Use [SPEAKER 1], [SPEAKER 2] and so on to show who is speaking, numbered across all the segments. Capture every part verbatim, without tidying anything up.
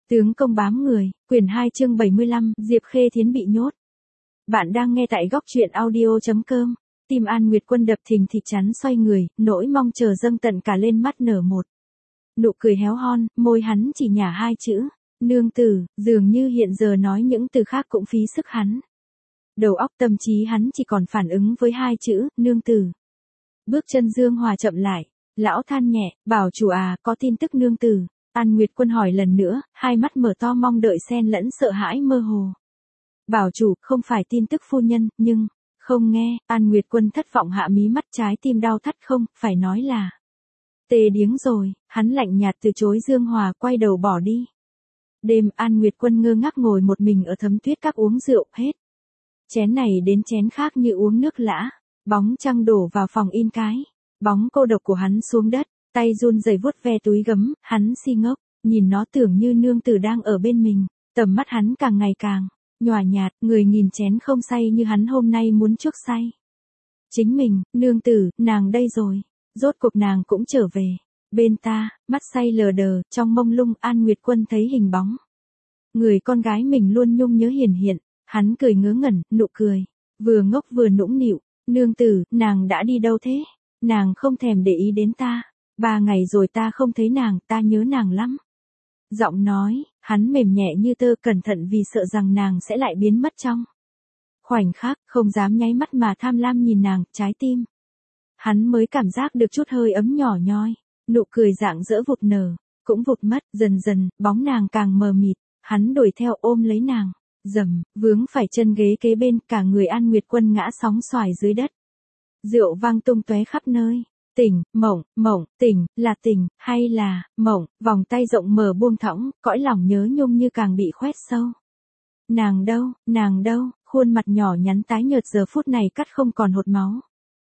[SPEAKER 1] Tướng công bám người, quyển hai chương bảy mươi lăm, Diệp Khê Thiến bị nhốt. Bạn đang nghe tại góc truyện audio chấm com. Tim An Nguyệt Quân đập thình thịch chắn xoay người, nỗi mong chờ dâng tận cả lên mắt nở một. Nụ cười héo hon, môi hắn chỉ nhả hai chữ, nương tử, dường như hiện giờ nói những từ khác cũng phí sức hắn. Đầu óc tâm trí hắn chỉ còn phản ứng với hai chữ, nương tử. Bước chân Dương Hòa chậm lại, lão than nhẹ, bảo chủ à, có tin tức nương tử. An Nguyệt Quân hỏi lần nữa, hai mắt mở to mong đợi xen lẫn sợ hãi mơ hồ. Bảo chủ, không phải tin tức phu nhân, nhưng, không nghe, An Nguyệt Quân thất vọng hạ mí mắt, trái tim đau thắt, không, phải nói là. Tê điếng rồi, hắn lạnh nhạt từ chối Dương Hòa, quay đầu bỏ đi. Đêm, An Nguyệt Quân ngơ ngác ngồi một mình ở thấm tuyết các uống rượu, hết. Chén này đến chén khác như uống nước lã, bóng trăng đổ vào phòng in cái. Bóng cô độc của hắn xuống đất, tay run rẩy vuốt ve túi gấm, hắn si ngốc, nhìn nó tưởng như nương tử đang ở bên mình, tầm mắt hắn càng ngày càng nhòa nhạt, người nghìn chén không say như hắn hôm nay muốn chuốc say. Chính mình, nương tử, nàng đây rồi, rốt cuộc nàng cũng trở về, bên ta, mắt say lờ đờ, trong mông lung An Nguyệt Quân thấy hình bóng. Người con gái mình luôn nhung nhớ hiển hiện, hắn cười ngớ ngẩn, nụ cười, vừa ngốc vừa nũng nịu, nương tử, nàng đã đi đâu thế? Nàng không thèm để ý đến ta. Ba ngày rồi ta không thấy nàng, ta nhớ nàng lắm. Giọng nói, hắn mềm nhẹ như tơ, cẩn thận vì sợ rằng nàng sẽ lại biến mất trong khoảnh khắc, không dám nháy mắt mà tham lam nhìn nàng, trái tim. Hắn mới cảm giác được chút hơi ấm nhỏ nhoi, nụ cười rạng rỡ vụt nở, cũng vụt mất, dần dần, bóng nàng càng mờ mịt, hắn đuổi theo ôm lấy nàng, dầm, vướng phải chân ghế kế bên, cả người An Nguyệt Quân ngã sóng xoài dưới đất. Rượu vang tung tóe khắp nơi. Tỉnh, mộng, mộng, tỉnh, là tỉnh, hay là, mộng, vòng tay rộng mở buông thõng, cõi lòng nhớ nhung như càng bị khoét sâu. Nàng đâu, nàng đâu, khuôn mặt nhỏ nhắn tái nhợt giờ phút này cắt không còn hột máu.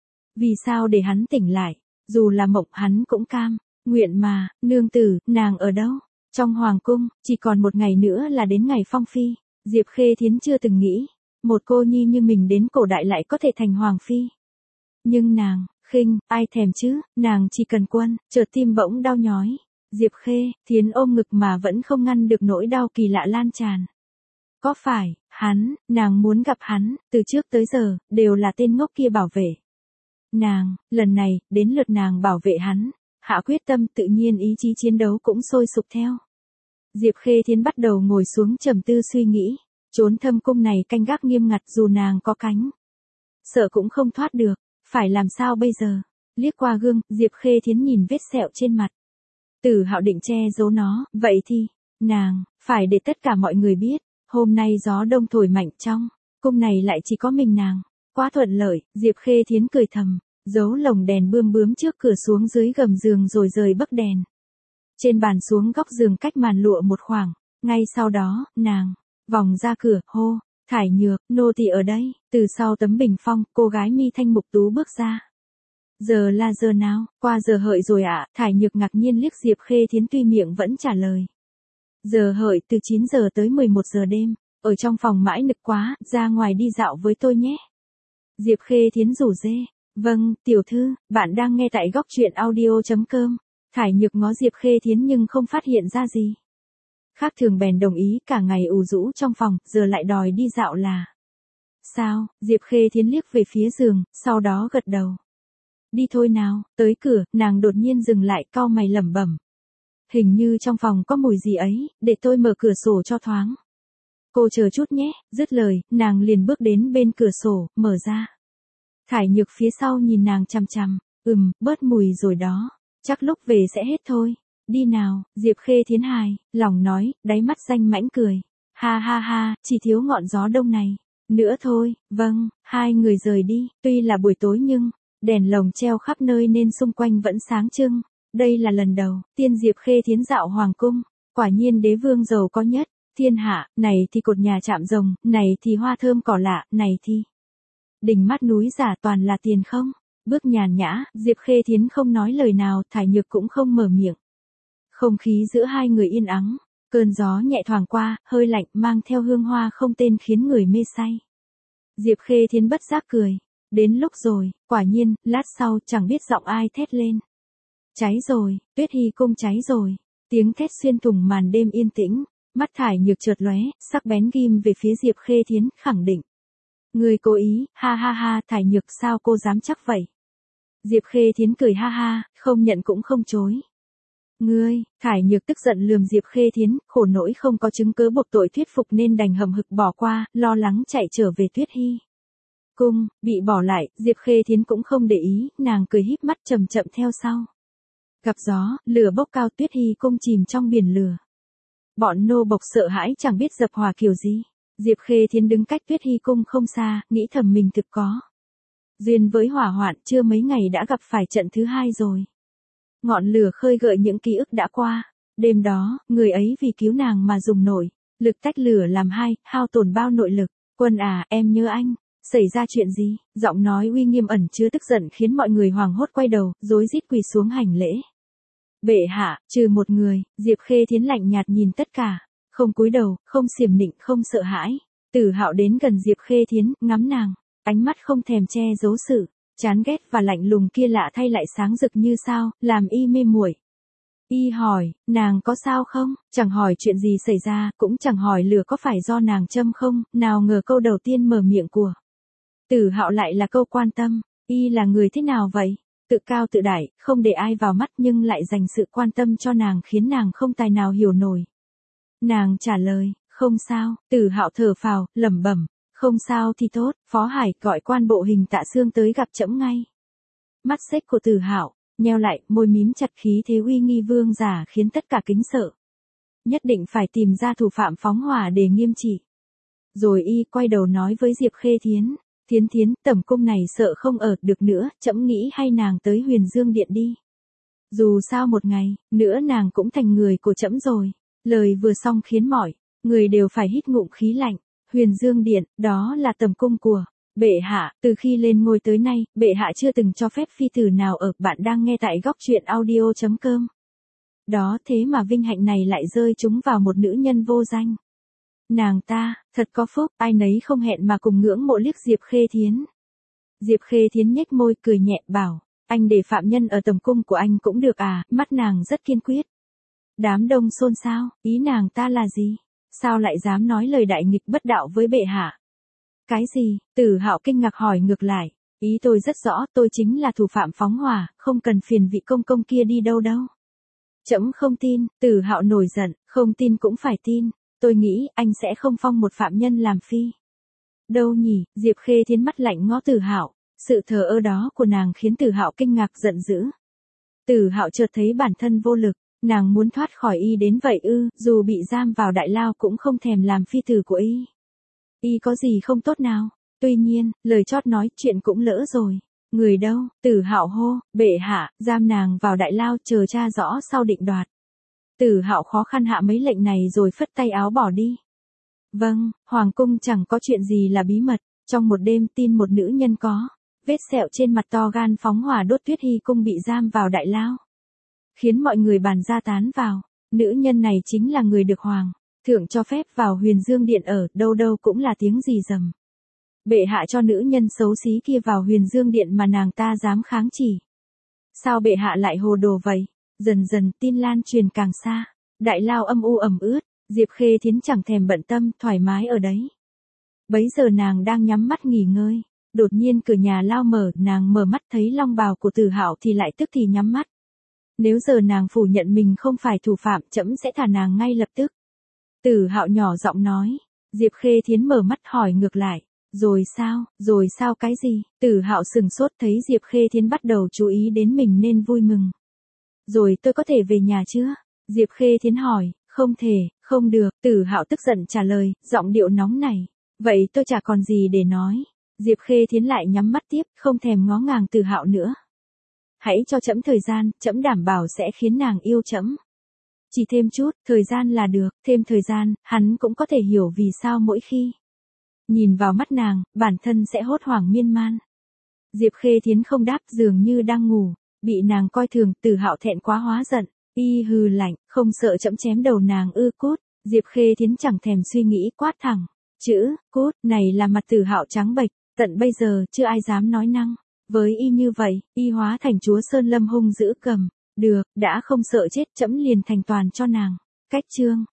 [SPEAKER 1] Vì sao để hắn tỉnh lại, dù là mộng hắn cũng cam, nguyện mà, nương tử, nàng ở đâu? Trong hoàng cung, chỉ còn một ngày nữa là đến ngày phong phi, Diệp Khê Thiến chưa từng nghĩ, một cô nhi như mình đến cổ đại lại có thể thành hoàng phi. Nhưng nàng, khinh, ai thèm chứ, nàng chỉ cần quân, chợt tim bỗng đau nhói. Diệp Khê, Thiến ôm ngực mà vẫn không ngăn được nỗi đau kỳ lạ lan tràn. Có phải, hắn, nàng muốn gặp hắn, từ trước tới giờ, đều là tên ngốc kia bảo vệ. Nàng, lần này, đến lượt nàng bảo vệ hắn, hạ quyết tâm tự nhiên ý chí chiến đấu cũng sôi sục theo. Diệp Khê Thiến bắt đầu ngồi xuống trầm tư suy nghĩ, trốn thâm cung này canh gác nghiêm ngặt dù nàng có cánh. Sợ cũng không thoát được. Phải làm sao bây giờ? Liếc qua gương, Diệp Khê Thiến nhìn vết sẹo trên mặt. Tử Hạo định che giấu nó, vậy thì, nàng, phải để tất cả mọi người biết, hôm nay gió đông thổi mạnh trong, cung này lại chỉ có mình nàng. Quá thuận lợi, Diệp Khê Thiến cười thầm, giấu lồng đèn bươm bướm trước cửa xuống dưới gầm giường rồi rời bấc đèn. Trên bàn xuống góc giường cách màn lụa một khoảng, ngay sau đó, nàng, vòng ra cửa, hô. Thải Nhược, nô tỳ ở đây, từ sau tấm bình phong, cô gái mi thanh mục tú bước ra. Giờ là giờ nào, qua giờ hợi rồi ạ, à? Thải Nhược ngạc nhiên liếc Diệp Khê Thiến tuy miệng vẫn trả lời. Giờ hợi từ chín giờ tới mười một giờ đêm, ở trong phòng mãi nực quá, ra ngoài đi dạo với tôi nhé. Diệp Khê Thiến rủ rê, vâng, tiểu thư, bạn đang nghe tại góc truyện audio chấm com. Thải Nhược ngó Diệp Khê Thiến nhưng không phát hiện ra gì. Khác thường bèn đồng ý, cả ngày ủ rũ trong phòng, giờ lại đòi đi dạo là. Sao, Diệp Khê Thiến liếc về phía giường, sau đó gật đầu. Đi thôi nào, tới cửa, nàng đột nhiên dừng lại, cau mày lẩm bẩm. Hình như trong phòng có mùi gì ấy, để tôi mở cửa sổ cho thoáng. Cô chờ chút nhé, dứt lời, nàng liền bước đến bên cửa sổ, mở ra. Thải Nhược phía sau nhìn nàng chằm chằm, ừm, bớt mùi rồi đó, chắc lúc về sẽ hết thôi. Đi nào, Diệp Khê Thiến hài, lòng nói, đáy mắt danh mãnh cười. Ha ha ha, chỉ thiếu ngọn gió đông này. Nữa thôi, vâng, hai người rời đi, tuy là buổi tối nhưng, đèn lồng treo khắp nơi nên xung quanh vẫn sáng trưng. Đây là lần đầu, tiên Diệp Khê Thiến dạo hoàng cung, quả nhiên đế vương giàu có nhất, thiên hạ, này thì cột nhà chạm rồng, này thì hoa thơm cỏ lạ, này thì đỉnh mắt núi giả toàn là tiền không. Bước nhàn nhã, Diệp Khê Thiến không nói lời nào, Thải Nhược cũng không mở miệng. Không khí giữa hai người yên ắng, cơn gió nhẹ thoảng qua, hơi lạnh mang theo hương hoa không tên khiến người mê say. Diệp Khê Thiến bất giác cười, đến lúc rồi, quả nhiên, lát sau chẳng biết giọng ai thét lên. Cháy rồi, Tuyết Hy cung cháy rồi, tiếng thét xuyên thủng màn đêm yên tĩnh, Mắt Thải Nhược chợt lóe, sắc bén ghim về phía Diệp Khê Thiến, khẳng định. Người cố ý, ha ha ha, Thải Nhược sao cô dám chắc vậy? Diệp Khê Thiến cười ha ha, không nhận cũng không chối. Ngươi, Thải Nhược tức giận lườm Diệp Khê Thiến, khổ nỗi không có chứng cứ buộc tội thuyết phục nên đành hậm hực bỏ qua, lo lắng chạy trở về Tuyết Hy cung, bị bỏ lại, Diệp Khê Thiến cũng không để ý, nàng cười híp mắt chậm chậm theo sau. Gặp gió, lửa bốc cao, Tuyết Hy cung chìm trong biển lửa. Bọn nô bộc sợ hãi chẳng biết dập hòa kiểu gì. Diệp Khê Thiến đứng cách Tuyết Hy cung không xa, nghĩ thầm mình thực có duyên với hỏa hoạn, chưa mấy ngày đã gặp phải trận thứ hai rồi. Ngọn lửa khơi gợi những ký ức đã qua. Đêm đó, người ấy vì cứu nàng mà dùng nội lực tách lửa làm hai, hao tổn bao nội lực. Quân à, em nhớ anh. Xảy ra chuyện gì? Giọng nói uy nghiêm ẩn chứa tức giận khiến mọi người hoảng hốt quay đầu, rối rít quỳ xuống hành lễ. Bệ hạ, trừ một người, Diệp Khê Thiến lạnh nhạt nhìn tất cả, không cúi đầu, không xiểm nịnh, không sợ hãi. Tử Hạo đến gần Diệp Khê Thiến, ngắm nàng, ánh mắt không thèm che giấu sự chán ghét và lạnh lùng kia lạ thay lại sáng rực như sao, làm y mê muội. Y hỏi, nàng có sao không? Chẳng hỏi chuyện gì xảy ra, cũng chẳng hỏi lửa có phải do nàng châm không, nào ngờ câu đầu tiên mở miệng của Tử Hạo lại là câu quan tâm. Y là người thế nào vậy? Tự cao tự đại, không để ai vào mắt nhưng lại dành sự quan tâm cho nàng khiến nàng không tài nào hiểu nổi. Nàng trả lời, không sao. Tử Hạo thở phào, lẩm bẩm, không sao thì tốt. Phó Hải gọi quan bộ hình Tạ Xương tới gặp trẫm ngay. Mắt xếch của Tử Hạo nheo lại, môi mím chặt, khí thế uy nghi vương giả khiến tất cả kính sợ. Nhất định phải tìm ra thủ phạm phóng hỏa để nghiêm trị. Rồi y quay đầu nói với Diệp Khê Thiến. Thiến Thiến, tẩm cung này sợ không ở được nữa, trẫm nghĩ hay nàng tới Huyền Dương Điện đi. Dù sao một ngày nữa nàng cũng thành người của trẫm rồi. Lời vừa xong khiến mọi người đều phải hít ngụm khí lạnh. Huyền Dương Điện, đó là tẩm cung của bệ hạ. Từ khi lên ngôi tới nay, bệ hạ chưa từng cho phép phi tử nào ở. Bạn đang nghe tại góc truyện audio chấm com. Đó thế mà vinh hạnh này lại rơi trúng vào một nữ nhân vô danh. Nàng ta, thật có phúc, ai nấy không hẹn mà cùng ngưỡng mộ liếc Diệp Khê Thiến. Diệp Khê Thiến nhếch môi cười nhẹ bảo, anh để phạm nhân ở tầm cung của anh cũng được à, mắt nàng rất kiên quyết. Đám đông xôn xao, ý nàng ta là gì? Sao lại dám nói lời đại nghịch bất đạo với bệ hạ? Cái gì? Tử Hạo kinh ngạc hỏi ngược lại, ý tôi rất rõ, tôi chính là thủ phạm phóng hỏa, không cần phiền vị công công kia đi đâu đâu. Trẫm không tin. Tử Hạo nổi giận, không tin cũng phải tin. Tôi nghĩ anh sẽ không phong một phạm nhân làm phi. Đâu nhỉ? Diệp Khê Thiến mắt lạnh ngó Tử Hạo, sự thờ ơ đó của nàng khiến Tử Hạo kinh ngạc giận dữ. Tử Hạo chợt thấy bản thân vô lực, nàng muốn thoát khỏi y đến vậy ư? Dù bị giam vào đại lao cũng không thèm làm phi tử của y. Y có gì không tốt nào? Tuy nhiên, lời chót nói chuyện cũng lỡ rồi. Người đâu? Tử Hạo hô, bệ hạ, giam nàng vào đại lao chờ tra rõ sau định đoạt. Tử Hạo khó khăn hạ mấy lệnh này rồi phất tay áo bỏ đi. Vâng, hoàng cung chẳng có chuyện gì là bí mật. Trong một đêm tin một nữ nhân có vết sẹo trên mặt to gan phóng hỏa đốt Tuyết Hy cung bị giam vào đại lao. Khiến mọi người bàn ra tán vào. Nữ nhân này chính là người được hoàng thượng cho phép vào Huyền Dương Điện ở, đâu đâu cũng là tiếng rì rầm. Bệ hạ cho nữ nhân xấu xí kia vào Huyền Dương Điện mà nàng ta dám kháng chỉ. Sao bệ hạ lại hồ đồ vậy? Dần dần tin lan truyền càng xa. Đại lao âm u ẩm ướt. Diệp Khê Thiến chẳng thèm bận tâm, thoải mái ở đấy. Bấy giờ nàng đang nhắm mắt nghỉ ngơi. Đột nhiên cửa nhà lao mở, nàng mở mắt thấy long bào của Tử Hạo thì lại tức thì nhắm mắt. Nếu giờ nàng phủ nhận mình không phải thủ phạm, trẫm sẽ thả nàng ngay lập tức. Tử Hạo nhỏ giọng nói. Diệp Khê Thiến mở mắt hỏi ngược lại. Rồi sao? Rồi sao cái gì? Tử Hạo sừng sốt thấy Diệp Khê Thiến bắt đầu chú ý đến mình nên vui mừng. Rồi tôi có thể về nhà chưa? Diệp Khê Thiến hỏi. Không thể, không được. Tử Hạo tức giận trả lời, giọng điệu nóng này. Vậy tôi chả còn gì để nói. Diệp Khê Thiến lại nhắm mắt tiếp, không thèm ngó ngàng Tử Hạo nữa. Hãy cho trẫm thời gian, trẫm đảm bảo sẽ khiến nàng yêu trẫm. Chỉ thêm chút, thời gian là được, thêm thời gian, hắn cũng có thể hiểu vì sao mỗi khi nhìn vào mắt nàng, bản thân sẽ hốt hoảng miên man. Diệp Khê Thiến không đáp, dường như đang ngủ, bị nàng coi thường. Tử Hạo thẹn quá hóa giận, y hừ lạnh, không sợ trẫm chém đầu nàng ư? Cút. Diệp Khê Thiến chẳng thèm suy nghĩ quát thẳng, chữ cút này là mặt Tử Hạo trắng bệch, tận bây giờ chưa ai dám nói năng với y như vậy. Y hóa thành chúa Sơn Lâm hung dữ cầm, được, đã không sợ chết, trẫm liền thành toàn cho nàng. Cách chương